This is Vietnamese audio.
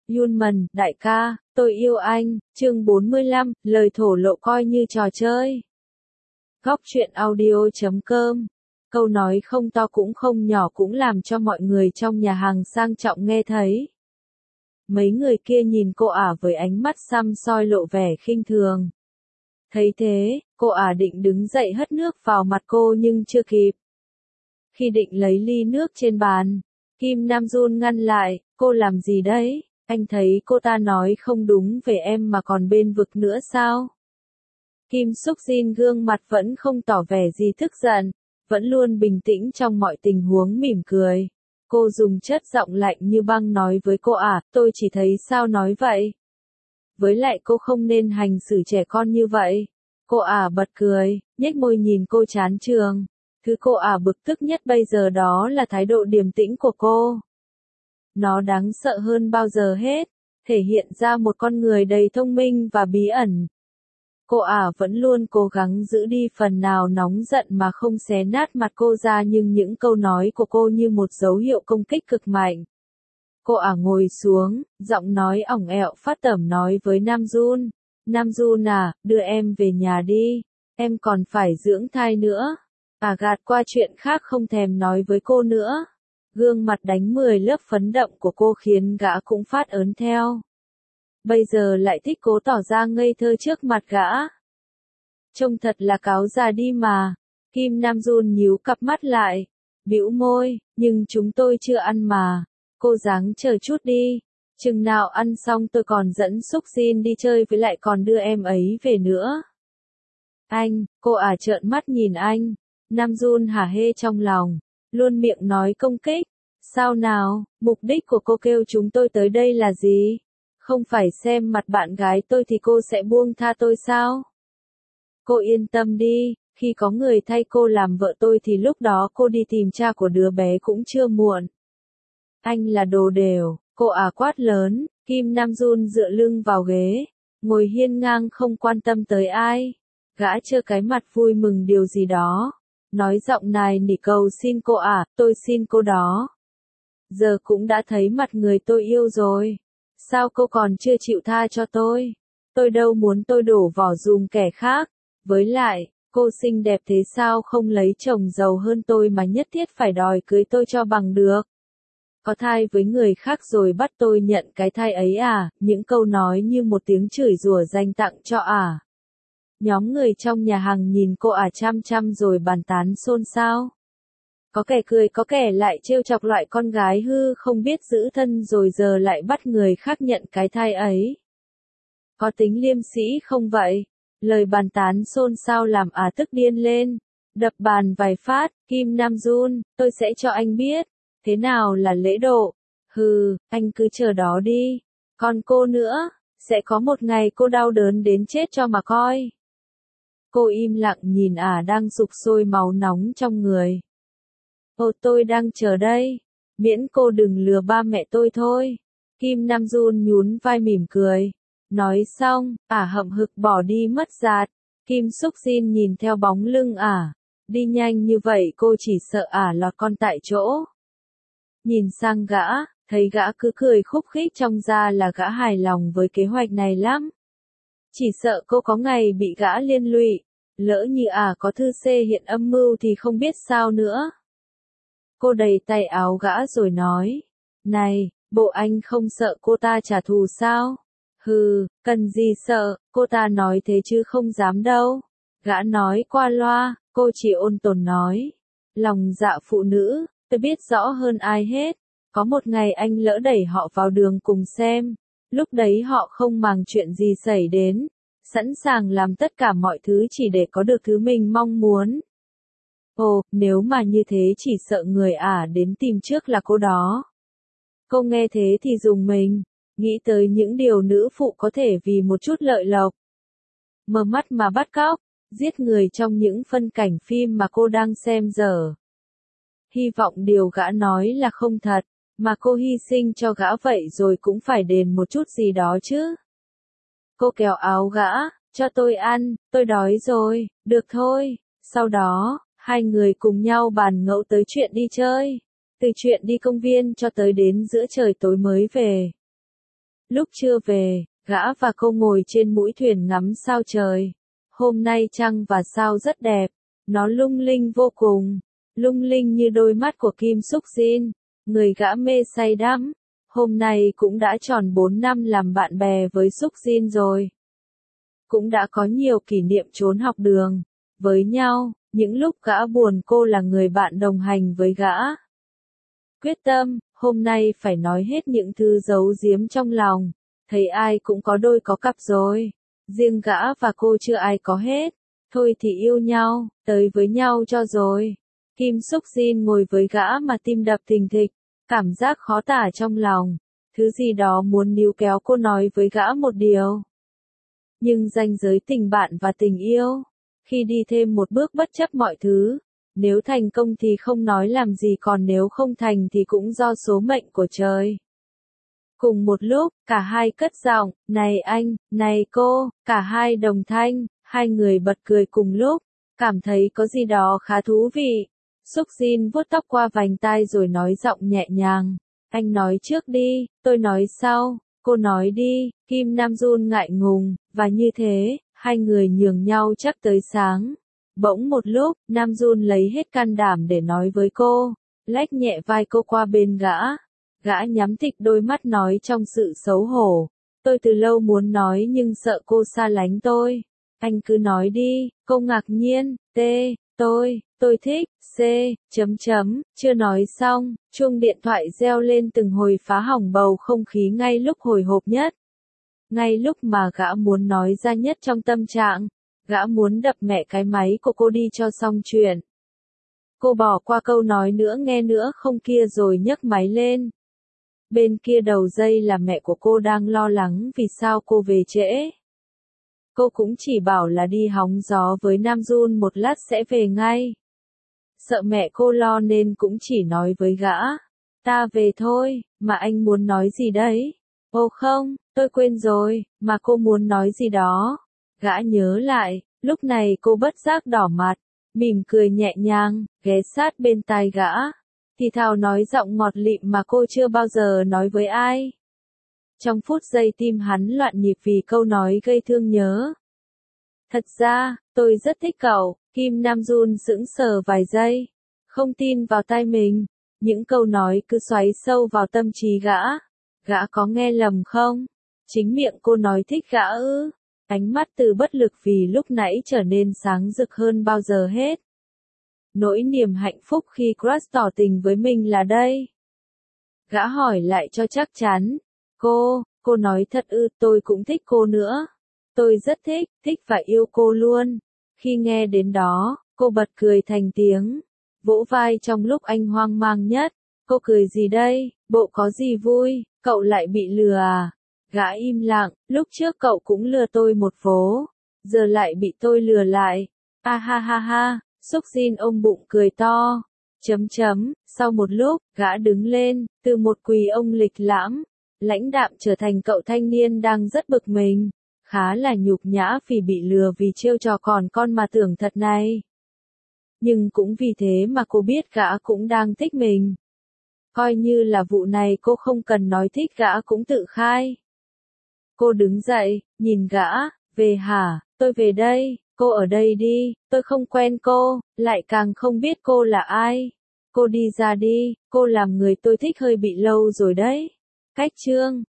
Yunman, đại ca, tôi yêu anh, chương 45, lời thổ lộ coi như trò chơi. Góc truyện audio.com. Câu nói không to cũng không nhỏ cũng làm cho mọi người trong nhà hàng sang trọng nghe thấy. Mấy người kia nhìn cô ả với ánh mắt săm soi lộ vẻ khinh thường. Thấy thế, cô ả định đứng dậy hất nước vào mặt cô nhưng chưa kịp. Khi định lấy ly nước trên bàn, Kim Nam Jun ngăn lại, cô làm gì đấy? Anh thấy cô ta nói không đúng về em mà còn bên vực nữa sao? Kim Suk Jin gương mặt vẫn không tỏ vẻ gì tức giận, vẫn luôn bình tĩnh trong mọi tình huống mỉm cười. Cô dùng chất giọng lạnh như băng nói với cô ả, tôi chỉ thấy sao nói vậy? Với lại cô không nên hành xử trẻ con như vậy. Cô ả bật cười, nhếch môi nhìn cô chán chường. Thứ cô ả bực tức nhất bây giờ đó là thái độ điềm tĩnh của cô. Nó đáng sợ hơn bao giờ hết, thể hiện ra một con người đầy thông minh và bí ẩn. Cô ả vẫn luôn cố gắng giữ đi phần nào nóng giận mà không xé nát mặt cô ra, nhưng những câu nói của cô như một dấu hiệu công kích cực mạnh. Cô ả ngồi xuống, giọng nói ỏng ẹo phát tẩm nói với Nam Jun. Nam Jun à, đưa em về nhà đi, em còn phải dưỡng thai nữa. Ả gạt qua chuyện khác không thèm nói với cô nữa. Gương mặt đánh 10 lớp phấn đậm của cô khiến gã cũng phát ớn theo. Bây giờ lại thích cố tỏ ra ngây thơ trước mặt gã. Trông thật là cáo già đi mà. Kim Nam Jun nhíu cặp mắt lại, bĩu môi, nhưng chúng tôi chưa ăn mà. Cô ráng chờ chút đi. Chừng nào ăn xong tôi còn dẫn Suk Jin đi chơi với lại còn đưa em ấy về nữa. Anh, cô ả trợn mắt nhìn anh. Nam Jun hả hê trong lòng, luôn miệng nói công kích. Sao nào, mục đích của cô kêu chúng tôi tới đây là gì? Không phải xem mặt bạn gái tôi thì cô sẽ buông tha tôi sao? Cô yên tâm đi, khi có người thay cô làm vợ tôi thì lúc đó cô đi tìm cha của đứa bé cũng chưa muộn. Anh là đồ đều, cô ả quát lớn. Kim Nam Jun dựa lưng vào ghế, ngồi hiên ngang không quan tâm tới ai. Gã trơ cái mặt vui mừng điều gì đó, nói giọng này nỉ cầu xin cô ả, tôi xin cô đó. Giờ cũng đã thấy mặt người tôi yêu rồi. Sao cô còn chưa chịu tha cho tôi? Tôi đâu muốn tôi đổ vỏ dùm kẻ khác. Với lại, cô xinh đẹp thế sao không lấy chồng giàu hơn tôi mà nhất thiết phải đòi cưới tôi cho bằng được? Có thai với người khác rồi bắt tôi nhận cái thai ấy à? Những câu nói như một tiếng chửi rủa dành tặng cho ả. Nhóm người trong nhà hàng nhìn cô ả chăm chăm rồi bàn tán xôn xao. Có kẻ cười có kẻ lại trêu chọc loại con gái hư không biết giữ thân rồi giờ lại bắt người khác nhận cái thai ấy. Có tính liêm sĩ không vậy? Lời bàn tán xôn xao làm ả tức điên lên. Đập bàn vài phát, Kim Nam Jun, tôi sẽ cho anh biết. Thế nào là lễ độ? Hừ, anh cứ chờ đó đi. Còn cô nữa, sẽ có một ngày cô đau đớn đến chết cho mà coi. Cô im lặng nhìn ả đang sục sôi máu nóng trong người. Ồ, tôi đang chờ đây. Miễn cô đừng lừa ba mẹ tôi thôi. Kim Nam Jun nhún vai mỉm cười. Nói xong, ả hậm hực bỏ đi mất dạt. Kim Suk Jin nhìn theo bóng lưng ả. Đi nhanh như vậy cô chỉ sợ ả lọt con tại chỗ. Nhìn sang gã, thấy gã cứ cười khúc khích trong ra là gã hài lòng với kế hoạch này lắm. Chỉ sợ cô có ngày bị gã liên lụy. Lỡ như ả có thư xê hiện âm mưu thì không biết sao nữa. Cô đẩy tay áo gã rồi nói. Này, bộ anh không sợ cô ta trả thù sao? Hừ, cần gì sợ, cô ta nói thế chứ không dám đâu. Gã nói qua loa, cô chỉ ôn tồn nói. Lòng dạ phụ nữ, tôi biết rõ hơn ai hết. Có một ngày anh lỡ đẩy họ vào đường cùng xem. Lúc đấy họ không màng chuyện gì xảy đến. Sẵn sàng làm tất cả mọi thứ chỉ để có được thứ mình mong muốn. Ồ, nếu mà như thế chỉ sợ người ả đến tìm trước là cô đó. Cô nghe thế thì rùng mình, nghĩ tới những điều nữ phụ có thể vì một chút lợi lộc. Mở mắt mà bắt cóc, giết người trong những phân cảnh phim mà cô đang xem giờ. Hy vọng điều gã nói là không thật, mà cô hy sinh cho gã vậy rồi cũng phải đền một chút gì đó chứ. Cô kéo áo gã, cho tôi ăn, tôi đói rồi, được thôi. Sau đó, hai người cùng nhau bàn ngẫu tới chuyện đi chơi. Từ chuyện đi công viên cho tới đến giữa trời tối mới về. Lúc trưa về, gã và cô ngồi trên mũi thuyền ngắm sao trời. Hôm nay trăng và sao rất đẹp, nó lung linh vô cùng, lung linh như đôi mắt của Kim Suk Jin. Người gã mê say đắm. Hôm nay cũng đã tròn 4 năm làm bạn bè với Suk Jin rồi. Cũng đã có nhiều kỷ niệm trốn học đường với nhau, những lúc gã buồn cô là người bạn đồng hành với gã. Quyết tâm, hôm nay phải nói hết những thứ giấu giếm trong lòng. Thấy ai cũng có đôi có cặp rồi, riêng gã và cô chưa ai có hết. Thôi thì yêu nhau, tới với nhau cho rồi. Kim Suk Jin ngồi với gã mà tim đập thình thịch, cảm giác khó tả trong lòng. Thứ gì đó muốn níu kéo cô nói với gã một điều. Nhưng ranh giới tình bạn và tình yêu, khi đi thêm một bước bất chấp mọi thứ, nếu thành công thì không nói làm gì, còn nếu không thành thì cũng do số mệnh của trời. Cùng một lúc, cả hai cất giọng, này anh, này cô, cả hai đồng thanh, hai người bật cười cùng lúc, cảm thấy có gì đó khá thú vị. Suk Jin vuốt tóc qua vành tai rồi nói giọng nhẹ nhàng, anh nói trước đi, tôi nói sau. Cô nói đi. Kim Nam Jun ngại ngùng, và như thế, hai người nhường nhau chắc tới sáng. Bỗng một lúc, Nam Jun lấy hết can đảm để nói với cô, lách nhẹ vai cô qua bên gã. Gã nhắm tịt đôi mắt nói trong sự xấu hổ, tôi từ lâu muốn nói nhưng sợ cô xa lánh tôi. Anh cứ nói đi. Cô ngạc nhiên, tôi thích, chưa nói xong, chuông điện thoại reo lên từng hồi phá hỏng bầu không khí ngay lúc hồi hộp nhất. Ngay lúc mà gã muốn nói ra nhất trong tâm trạng, gã muốn đập mẹ cái máy của cô đi cho xong chuyện. Cô bỏ qua câu nói nữa nghe nữa không kia rồi nhấc máy lên. Bên kia đầu dây là mẹ của cô đang lo lắng vì sao cô về trễ. Cô cũng chỉ bảo là đi hóng gió với Nam Jun một lát sẽ về ngay. Sợ mẹ cô lo nên cũng chỉ nói với gã, ta về thôi, mà anh muốn nói gì đấy? Ồ không, tôi quên rồi, mà cô muốn nói gì đó. Gã nhớ lại, lúc này cô bất giác đỏ mặt, mỉm cười nhẹ nhàng, ghé sát bên tai gã, thì thào nói giọng ngọt lịm mà cô chưa bao giờ nói với ai. Trong phút giây tim hắn loạn nhịp vì câu nói gây thương nhớ. Thật ra, tôi rất thích cậu. Kim Nam Jun sững sờ vài giây, không tin vào tai mình. Những câu nói cứ xoáy sâu vào tâm trí gã. Gã có nghe lầm không? Chính miệng cô nói thích gã ư? Ánh mắt từ bất lực vì lúc nãy trở nên sáng rực hơn bao giờ hết. Nỗi niềm hạnh phúc khi crush tỏ tình với mình là đây. Gã hỏi lại cho chắc chắn. Cô nói thật ư? Tôi cũng thích cô nữa. Tôi rất thích và yêu cô luôn. Khi nghe đến đó, cô bật cười thành tiếng, vỗ vai trong lúc anh hoang mang nhất. Cô cười gì đây? Bộ có gì vui? Cậu lại bị lừa à? Gã im lặng, lúc trước cậu cũng lừa tôi một vố, giờ lại bị tôi lừa lại. A ha ha ha, Suk Jin ôm bụng cười to. Sau một lúc, gã đứng lên, từ một quỳ ông lịch lãm, lãnh đạm trở thành cậu thanh niên đang rất bực mình. Khá là nhục nhã vì bị lừa vì trêu trò còn con mà tưởng thật này. Nhưng cũng vì thế mà cô biết gã cũng đang thích mình. Coi như là vụ này cô không cần nói thích gã cũng tự khai. Cô đứng dậy, nhìn gã, về hả? Tôi về đây, cô ở đây đi, tôi không quen cô, lại càng không biết cô là ai. Cô đi ra đi, cô làm người tôi thích hơi bị lâu rồi đấy. Cách chương